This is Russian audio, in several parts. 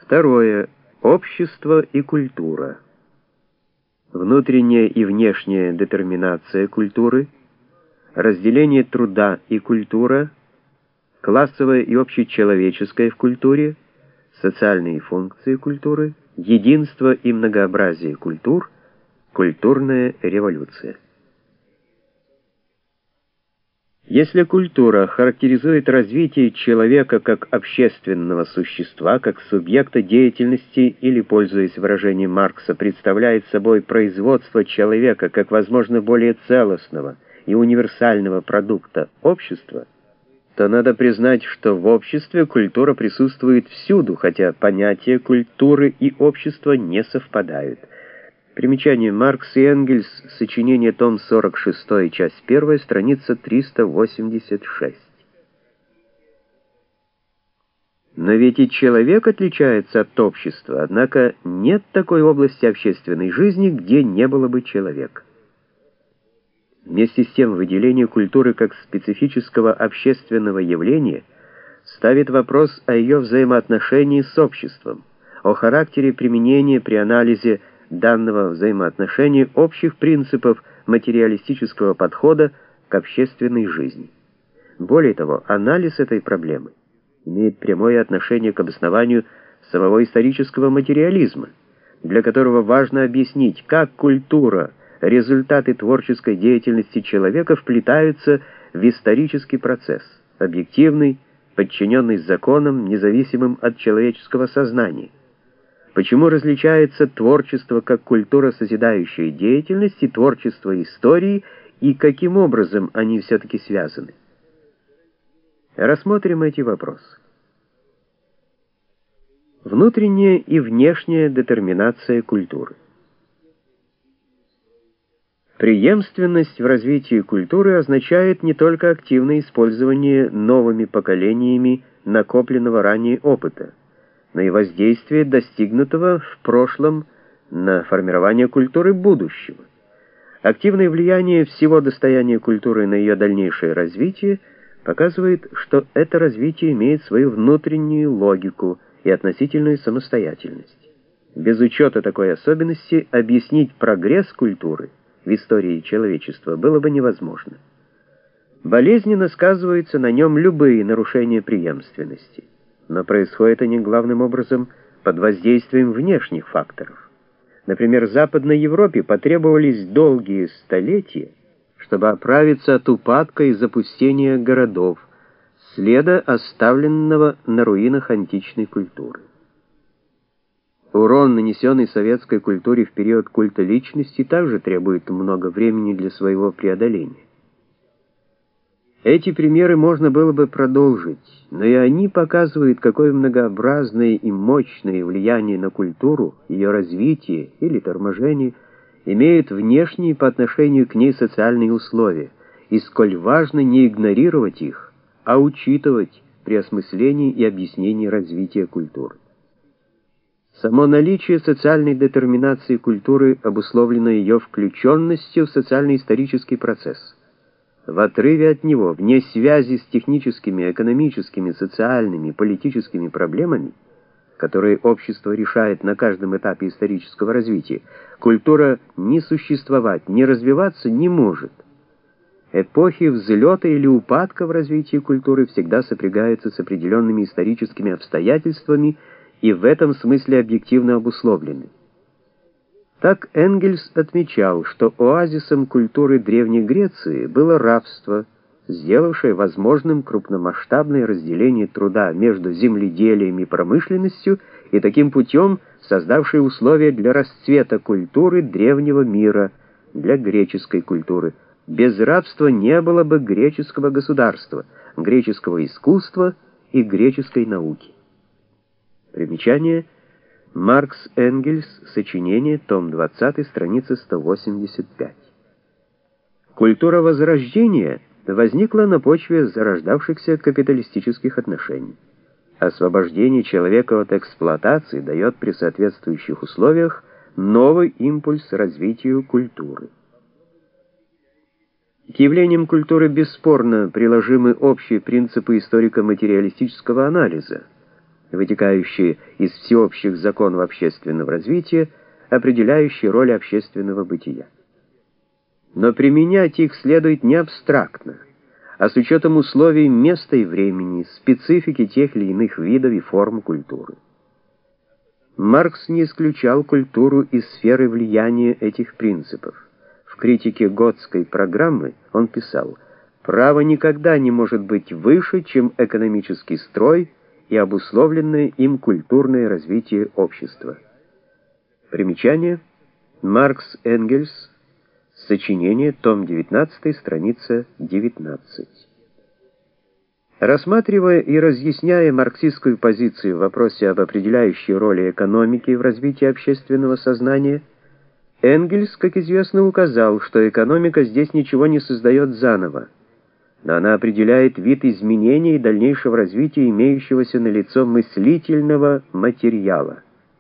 Второе. Общество и культура. Внутренняя и внешняя детерминация культуры, разделение труда и культура, классовое и общечеловеческое в культуре, социальные функции культуры, единство и многообразие культур, культурная революция. Если культура характеризует развитие человека как общественного существа, как субъекта деятельности или, пользуясь выражением Маркса, представляет собой производство человека как, возможно, более целостного и универсального продукта общества, то надо признать, что в обществе культура присутствует всюду, хотя понятия культуры и общества не совпадают. Примечание: Маркс и Энгельс, сочинение, том 46, часть 1, страница 386. Но ведь и человек отличается от общества, однако нет такой области общественной жизни, где не было бы человека. Вместе с тем, выделение культуры как специфического общественного явления ставит вопрос о ее взаимоотношении с обществом, о характере применения при анализе данного взаимоотношения общих принципов материалистического подхода к общественной жизни. Более того, анализ этой проблемы имеет прямое отношение к обоснованию самого исторического материализма, для которого важно объяснить, как культура, результаты творческой деятельности человека вплетаются в исторический процесс, объективный, подчиненный законам, независимым от человеческого сознания. Почему различается творчество как культура созидающая деятельность и творчество истории, и каким образом они все-таки связаны? Рассмотрим эти вопросы. Внутренняя и внешняя детерминация культуры. Преемственность в развитии культуры означает не только активное использование новыми поколениями накопленного ранее опыта, но и воздействие достигнутого в прошлом на формирование культуры будущего. Активное влияние всего достояния культуры на ее дальнейшее развитие показывает, что это развитие имеет свою внутреннюю логику и относительную самостоятельность. Без учета такой особенности объяснить прогресс культуры в истории человечества было бы невозможно. Болезненно сказываются на нем любые нарушения преемственности. Но происходят они главным образом под воздействием внешних факторов. Например, Западной Европе потребовались долгие столетия, чтобы оправиться от упадка и запустения городов, следа, оставленного на руинах античной культуры. Урон, нанесенный советской культуре в период культа личности, также требует много времени для своего преодоления. Эти примеры можно было бы продолжить, но и они показывают, какое многообразное и мощное влияние на культуру, ее развитие или торможение имеют внешние по отношению к ней социальные условия, и сколь важно не игнорировать их, а учитывать при осмыслении и объяснении развития культуры. Само наличие социальной детерминации культуры обусловлено ее включенностью в социально-исторический процесс. В отрыве от него, вне связи с техническими, экономическими, социальными, политическими проблемами, которые общество решает на каждом этапе исторического развития, культура ни существовать, ни развиваться не может. Эпохи взлета или упадка в развитии культуры всегда сопрягаются с определенными историческими обстоятельствами и в этом смысле объективно обусловлены. Так Энгельс отмечал, что оазисом культуры Древней Греции было рабство, сделавшее возможным крупномасштабное разделение труда между земледелием и промышленностью и таким путем создавшее условия для расцвета культуры древнего мира, для греческой культуры. Без рабства не было бы греческого государства, греческого искусства и греческой науки. Примечание: Маркс, Энгельс, сочинение, том 20, страница 185. Культура Возрождения возникла на почве зарождавшихся капиталистических отношений. Освобождение человека от эксплуатации дает при соответствующих условиях новый импульс развитию культуры. К явлениям культуры бесспорно приложимы общие принципы историко-материалистического анализа. вытекающие из всеобщих законов общественного развития, определяющие роль общественного бытия. Но применять их следует не абстрактно, а с учетом условий места и времени, специфики тех или иных видов и форм культуры. Маркс не исключал культуру из сферы влияния этих принципов. В критике Готской программы он писал: «Право никогда не может быть выше, чем экономический строй и обусловленное им культурное развитие общества». Примечание: Маркс Энгельс, сочинение, том 19, страница 19. Рассматривая и разъясняя марксистскую позицию в вопросе об определяющей роли экономики в развитии общественного сознания, Энгельс, как известно, указал, что экономика здесь ничего не создает заново, но она определяет вид изменений и дальнейшего развития имеющегося налицо мыслительного материала.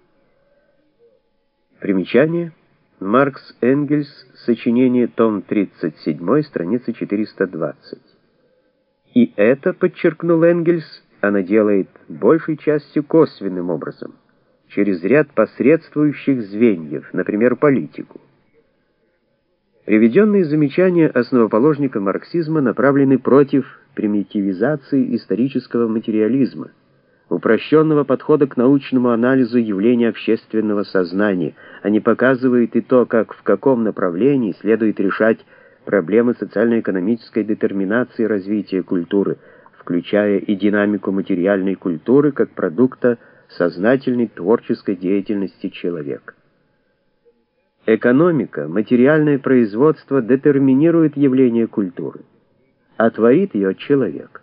Примечание: Маркс Энгельс, сочинение, том 37, страница 420. И это, подчеркнул Энгельс, она делает большей частью косвенным образом, через ряд посредствующих звеньев, например, политику. Приведенные замечания основоположника марксизма направлены против примитивизации исторического материализма, упрощенного подхода к научному анализу явлений общественного сознания. Они показывают и то, как в каком направлении следует решать проблемы социально-экономической детерминации развития культуры, включая и динамику материальной культуры как продукта сознательной творческой деятельности человека. Экономика, материальное производство детерминирует явление культуры, а творит ее человек.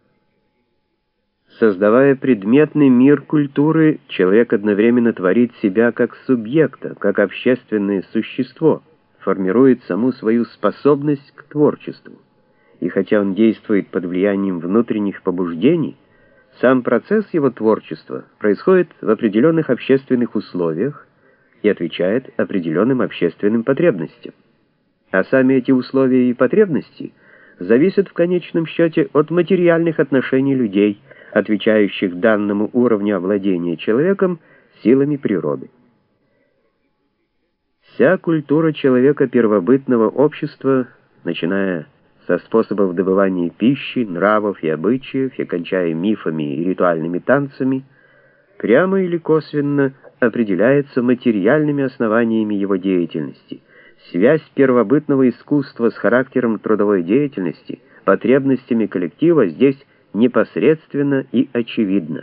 Создавая предметный мир культуры, человек одновременно творит себя как субъекта, как общественное существо, формирует саму свою способность к творчеству. И хотя он действует под влиянием внутренних побуждений, сам процесс его творчества происходит в определенных общественных условиях и отвечает определенным общественным потребностям. А сами эти условия и потребности зависят в конечном счете от материальных отношений людей, отвечающих данному уровню овладения человеком силами природы. Вся культура человека первобытного общества, начиная со способов добывания пищи, нравов и обычаев и кончая мифами и ритуальными танцами, прямо или косвенно определяется материальными основаниями его деятельности. Связь первобытного искусства с характером трудовой деятельности, потребностями коллектива здесь непосредственно и очевидна.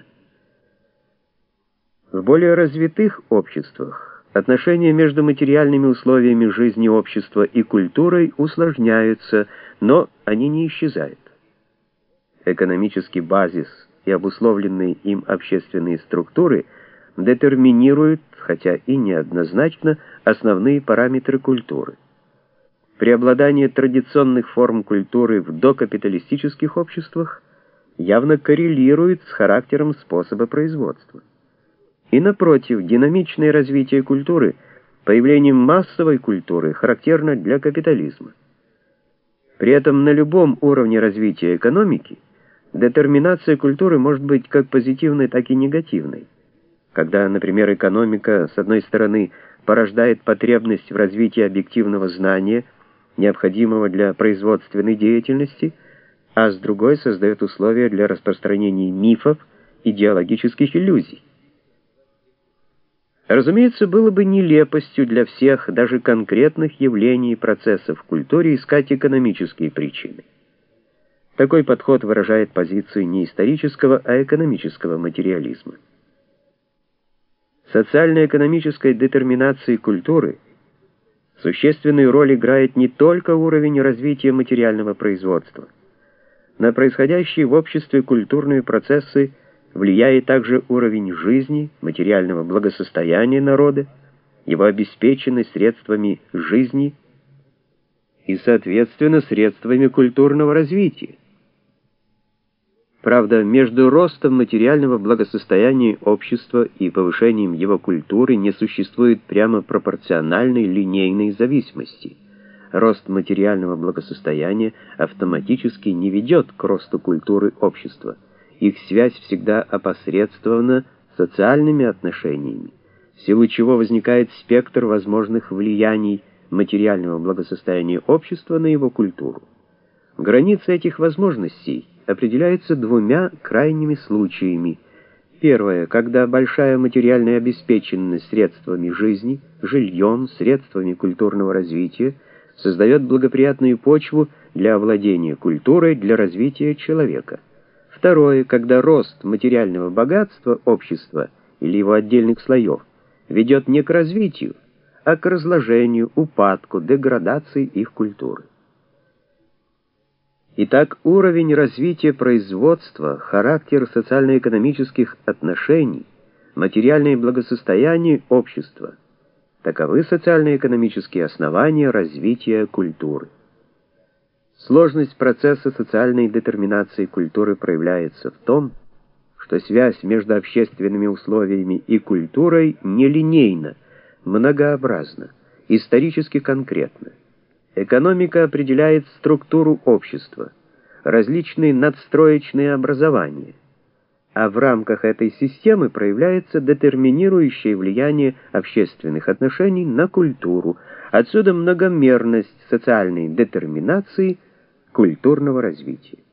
В более развитых обществах отношения между материальными условиями жизни общества и культурой усложняются, но они не исчезают. Экономический базис и обусловленные им общественные структуры детерминируют, хотя и неоднозначно, основные параметры культуры. Преобладание традиционных форм культуры в докапиталистических обществах явно коррелирует с характером способа производства. И напротив, динамичное развитие культуры, появление массовой культуры характерно для капитализма. При этом на любом уровне развития экономики детерминация культуры может быть как позитивной, так и негативной. Когда, например, экономика, с одной стороны, порождает потребность в развитии объективного знания, необходимого для производственной деятельности, а с другой создает условия для распространения мифов, идеологических иллюзий. Разумеется, было бы нелепостью для всех, даже конкретных явлений и процессов в культуре искать экономические причины. Такой подход выражает позицию не исторического, а экономического материализма. Социально-экономической детерминации культуры существенную роль играет не только уровень развития материального производства. На происходящие в обществе культурные процессы влияет также уровень жизни, материального благосостояния народа, его обеспеченность средствами жизни и, соответственно, средствами культурного развития. Правда, между ростом материального благосостояния общества и повышением его культуры не существует прямо пропорциональной линейной зависимости. Рост материального благосостояния автоматически не ведет к росту культуры общества, их связь всегда опосредствована социальными отношениями, в силу чего возникает спектр возможных влияний материального благосостояния общества на его культуру. Границы этих возможностей определяются двумя крайними случаями. Первое, когда большая материальная обеспеченность средствами жизни, жильем, средствами культурного развития создает благоприятную почву для овладения культурой, для развития человека. Второе, когда рост материального богатства общества или его отдельных слоев ведет не к развитию, а к разложению, упадку, деградации их культуры. Итак, уровень развития производства, характер социально-экономических отношений, материальное благосостояние общества — таковы социально-экономические основания развития культуры. Сложность процесса социальной детерминации культуры проявляется в том, что связь между общественными условиями и культурой нелинейна, многообразна, исторически конкретна. Экономика определяет структуру общества, различные надстроечные образования, а в рамках этой системы проявляется детерминирующее влияние общественных отношений на культуру, отсюда многомерность социальной детерминации культурного развития.